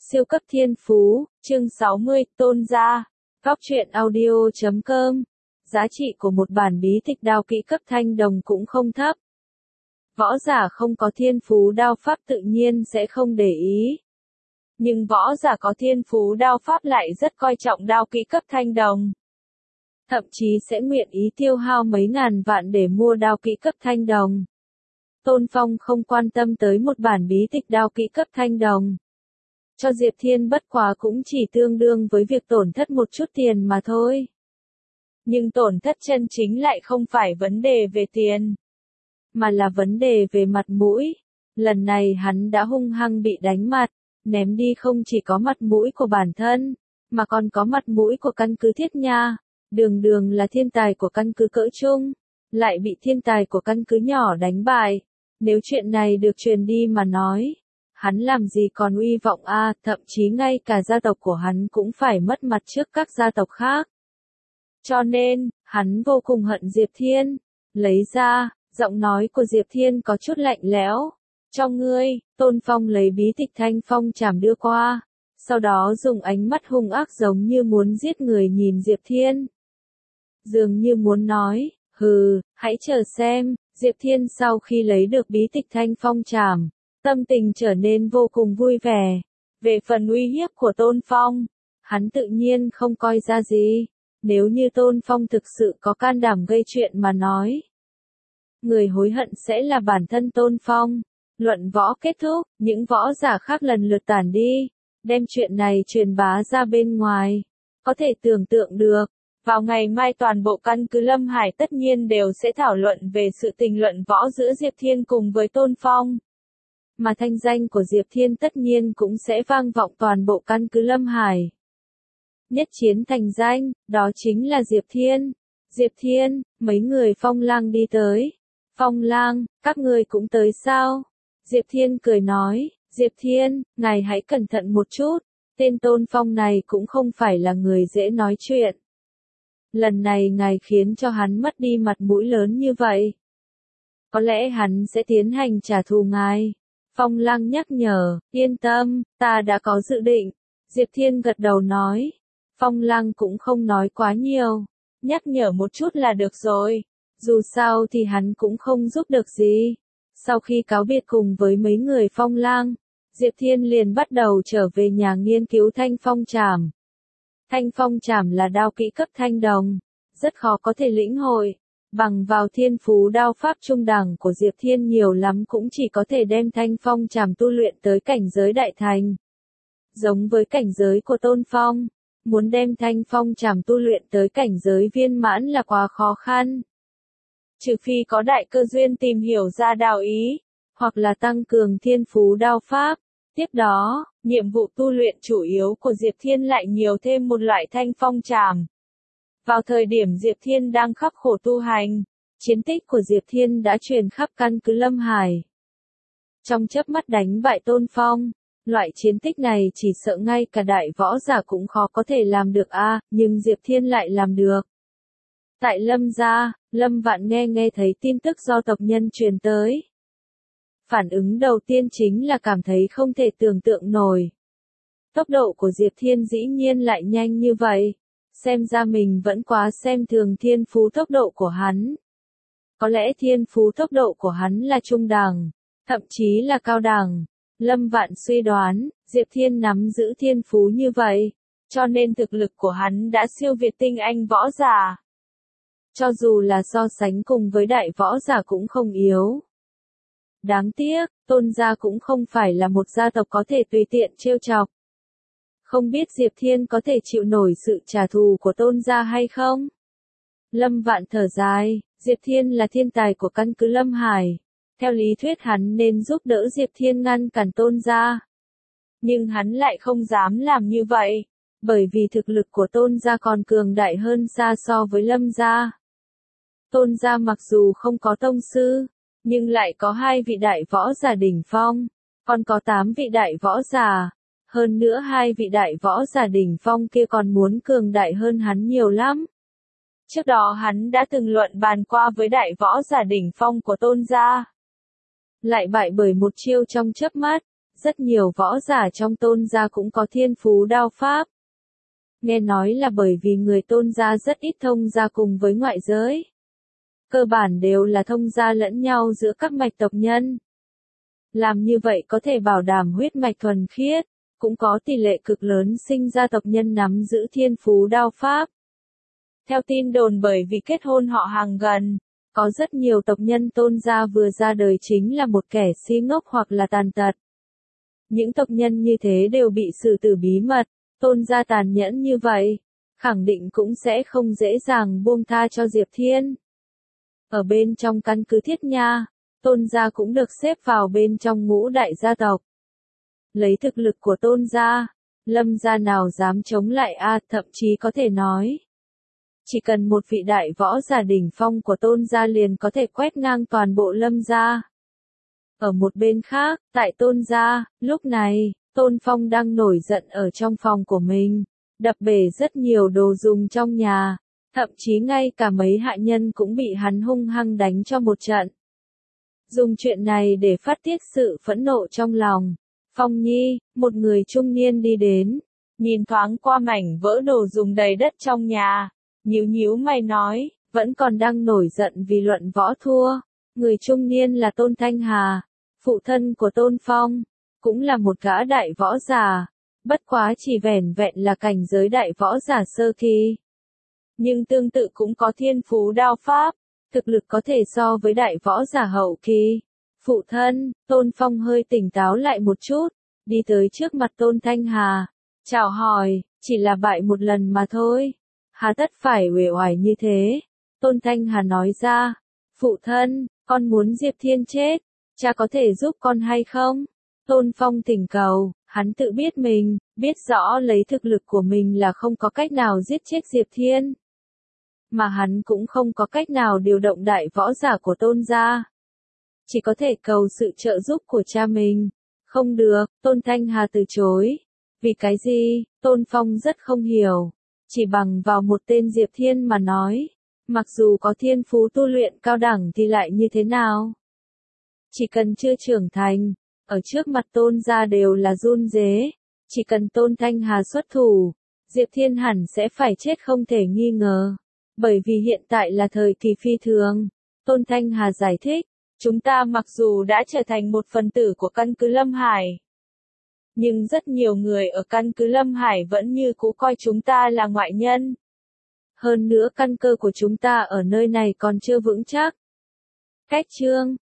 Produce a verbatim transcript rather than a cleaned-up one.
Siêu cấp thiên phú, chương sáu mươi, Tôn gia. Góc truyện audio chấm com. Giá trị của một bản bí tịch đao kỹ cấp thanh đồng cũng không thấp. Võ giả không có thiên phú đao pháp tự nhiên sẽ không để ý. Nhưng võ giả có thiên phú đao pháp lại rất coi trọng đao kỹ cấp thanh đồng. Thậm chí sẽ nguyện ý tiêu hao mấy ngàn vạn để mua đao kỹ cấp thanh đồng. Tôn Phong không quan tâm tới một bản bí tịch đao kỹ cấp thanh đồng. Cho Diệp Thiên bất quá cũng chỉ tương đương với việc tổn thất một chút tiền mà thôi. Nhưng tổn thất chân chính lại không phải vấn đề về tiền, mà là vấn đề về mặt mũi. Lần này hắn đã hung hăng bị đánh mặt, ném đi không chỉ có mặt mũi của bản thân, mà còn có mặt mũi của căn cứ Thiết Nha. Đường đường là thiên tài của căn cứ cỡ trung, lại bị thiên tài của căn cứ nhỏ đánh bại. Nếu chuyện này được truyền đi mà nói, hắn làm gì còn uy vọng a, à, thậm chí ngay cả gia tộc của hắn cũng phải mất mặt trước các gia tộc khác. Cho nên, hắn vô cùng hận Diệp Thiên. Lấy ra, giọng nói của Diệp Thiên có chút lạnh lẽo. Cho ngươi, Tôn Phong lấy bí tịch Thanh Phong Trảm đưa qua, sau đó dùng ánh mắt hung ác giống như muốn giết người nhìn Diệp Thiên. Dường như muốn nói, hừ, hãy chờ xem. Diệp Thiên sau khi lấy được bí tịch Thanh Phong Trảm, tâm tình trở nên vô cùng vui vẻ. Về phần uy hiếp của Tôn Phong, hắn tự nhiên không coi ra gì. Nếu như Tôn Phong thực sự có can đảm gây chuyện mà nói, người hối hận sẽ là bản thân Tôn Phong. Luận võ kết thúc, những võ giả khác lần lượt tản đi, đem chuyện này truyền bá ra bên ngoài. Có thể tưởng tượng được, vào ngày mai toàn bộ căn cứ Lâm Hải tất nhiên đều sẽ thảo luận về sự tình luận võ giữa Diệp Thiên cùng với Tôn Phong. Mà thanh danh của Diệp Thiên tất nhiên cũng sẽ vang vọng toàn bộ căn cứ Lâm Hải. Nhất chiến thành danh, đó chính là Diệp Thiên. Diệp Thiên, mấy người Phong Lang đi tới. Phong Lang, các người cũng tới sao? Diệp Thiên cười nói, Diệp Thiên, ngài hãy cẩn thận một chút, tên Tôn Phong này cũng không phải là người dễ nói chuyện. Lần này ngài khiến cho hắn mất đi mặt mũi lớn như vậy. Có lẽ hắn sẽ tiến hành trả thù ngài. Phong Lang nhắc nhở, yên tâm, ta đã có dự định. Diệp Thiên gật đầu nói. Phong Lang cũng không nói quá nhiều, nhắc nhở một chút là được rồi. Dù sao thì hắn cũng không giúp được gì. Sau khi cáo biệt cùng với mấy người Phong Lang, Diệp Thiên liền bắt đầu trở về nhà nghiên cứu Thanh Phong Trảm. Thanh Phong Trảm là đao kỹ cấp thanh đồng, rất khó có thể lĩnh hội. Bằng vào thiên phú đao pháp trung đẳng của Diệp Thiên nhiều lắm cũng chỉ có thể đem Thanh Phong Trảm tu luyện tới cảnh giới đại thành. Giống với cảnh giới của Tôn Phong, muốn đem Thanh Phong Trảm tu luyện tới cảnh giới viên mãn là quá khó khăn. Trừ phi có đại cơ duyên tìm hiểu ra đao ý, hoặc là tăng cường thiên phú đao pháp. Tiếp đó, nhiệm vụ tu luyện chủ yếu của Diệp Thiên lại nhiều thêm một loại Thanh Phong Trảm. Vào thời điểm Diệp Thiên đang khắc khổ tu hành, chiến tích của Diệp Thiên đã truyền khắp căn cứ Lâm Hải. Trong chớp mắt đánh bại Tôn Phong, loại chiến tích này chỉ sợ ngay cả đại võ giả cũng khó có thể làm được a, à, nhưng Diệp Thiên lại làm được. Tại Lâm gia, Lâm Vạn nghe nghe thấy tin tức do tộc nhân truyền tới. Phản ứng đầu tiên chính là cảm thấy không thể tưởng tượng nổi. Tốc độ của Diệp Thiên dĩ nhiên lại nhanh như vậy. Xem ra mình vẫn quá xem thường thiên phú tốc độ của hắn. Có lẽ thiên phú tốc độ của hắn là trung đẳng, thậm chí là cao đẳng. Lâm Vạn suy đoán, Diệp Thiên nắm giữ thiên phú như vậy, cho nên thực lực của hắn đã siêu việt tinh anh võ giả. Cho dù là so sánh cùng với đại võ giả cũng không yếu. Đáng tiếc, Tôn gia cũng không phải là một gia tộc có thể tùy tiện trêu chọc. Không biết Diệp Thiên có thể chịu nổi sự trả thù của Tôn gia hay không? Lâm Vạn thở dài, Diệp Thiên là thiên tài của căn cứ Lâm Hải. Theo lý thuyết hắn nên giúp đỡ Diệp Thiên ngăn cản Tôn gia. Nhưng hắn lại không dám làm như vậy, bởi vì thực lực của Tôn gia còn cường đại hơn xa so với Lâm gia. Tôn gia mặc dù không có tông sư, nhưng lại có hai vị đại võ giả đỉnh phong, còn có tám vị đại võ giả. Hơn nữa hai vị đại võ giả đỉnh phong kia còn muốn cường đại hơn hắn nhiều lắm. Trước đó hắn đã từng luận bàn qua với đại võ giả đỉnh phong của Tôn gia. Lại bại bởi một chiêu trong chớp mắt, rất nhiều võ giả trong Tôn gia cũng có thiên phú đao pháp. Nghe nói là bởi vì người Tôn gia rất ít thông gia cùng với ngoại giới. Cơ bản đều là thông gia lẫn nhau giữa các mạch tộc nhân. Làm như vậy có thể bảo đảm huyết mạch thuần khiết, cũng có tỷ lệ cực lớn sinh ra tộc nhân nắm giữ thiên phú đao pháp. Theo tin đồn bởi vì kết hôn họ hàng gần, có rất nhiều tộc nhân Tôn gia vừa ra đời chính là một kẻ si ngốc hoặc là tàn tật. Những tộc nhân như thế đều bị xử tử bí mật, Tôn gia tàn nhẫn như vậy, khẳng định cũng sẽ không dễ dàng buông tha cho Diệp Thiên. Ở bên trong căn cứ Thiết Nha, Tôn gia cũng được xếp vào bên trong ngũ đại gia tộc. Lấy thực lực của Tôn gia, Lâm gia nào dám chống lại a, à, thậm chí có thể nói. Chỉ cần một vị đại võ giả đỉnh phong của Tôn gia liền có thể quét ngang toàn bộ Lâm gia. Ở một bên khác, tại Tôn gia, lúc này, Tôn Phong đang nổi giận ở trong phòng của mình, đập bể rất nhiều đồ dùng trong nhà, thậm chí ngay cả mấy hạ nhân cũng bị hắn hung hăng đánh cho một trận. Dùng chuyện này để phát tiết sự phẫn nộ trong lòng. Phong Nhi, một người trung niên đi đến, nhìn thoáng qua mảnh vỡ đồ dùng đầy đất trong nhà, nhíu nhíu mày nói, vẫn còn đang nổi giận vì luận võ thua. Người trung niên là Tôn Thanh Hà, phụ thân của Tôn Phong, cũng là một gã đại võ giả, bất quá chỉ vẻn vẹn là cảnh giới đại võ giả sơ kỳ. Nhưng tương tự cũng có thiên phú đao pháp, thực lực có thể so với đại võ giả hậu kỳ. Phụ thân, Tôn Phong hơi tỉnh táo lại một chút, đi tới trước mặt Tôn Thanh Hà, chào hỏi, chỉ là bại một lần mà thôi. Hà tất phải uể oải như thế. Tôn Thanh Hà nói ra, phụ thân, con muốn Diệp Thiên chết, cha có thể giúp con hay không? Tôn Phong thỉnh cầu, hắn tự biết mình, biết rõ lấy thực lực của mình là không có cách nào giết chết Diệp Thiên. Mà hắn cũng không có cách nào điều động đại võ giả của Tôn gia. Chỉ có thể cầu sự trợ giúp của cha mình. Không được, Tôn Thanh Hà từ chối. Vì cái gì? Tôn Phong rất không hiểu. Chỉ bằng vào một tên Diệp Thiên mà nói. Mặc dù có thiên phú tu luyện cao đẳng thì lại như thế nào? Chỉ cần chưa trưởng thành, ở trước mặt Tôn gia đều là run rế. Chỉ cần Tôn Thanh Hà xuất thủ, Diệp Thiên hẳn sẽ phải chết không thể nghi ngờ. Bởi vì hiện tại là thời kỳ phi thường. Tôn Thanh Hà giải thích, chúng ta mặc dù đã trở thành một phần tử của căn cứ Lâm Hải, nhưng rất nhiều người ở căn cứ Lâm Hải vẫn như cũ coi chúng ta là ngoại nhân. Hơn nữa căn cơ của chúng ta ở nơi này còn chưa vững chắc. Cách chương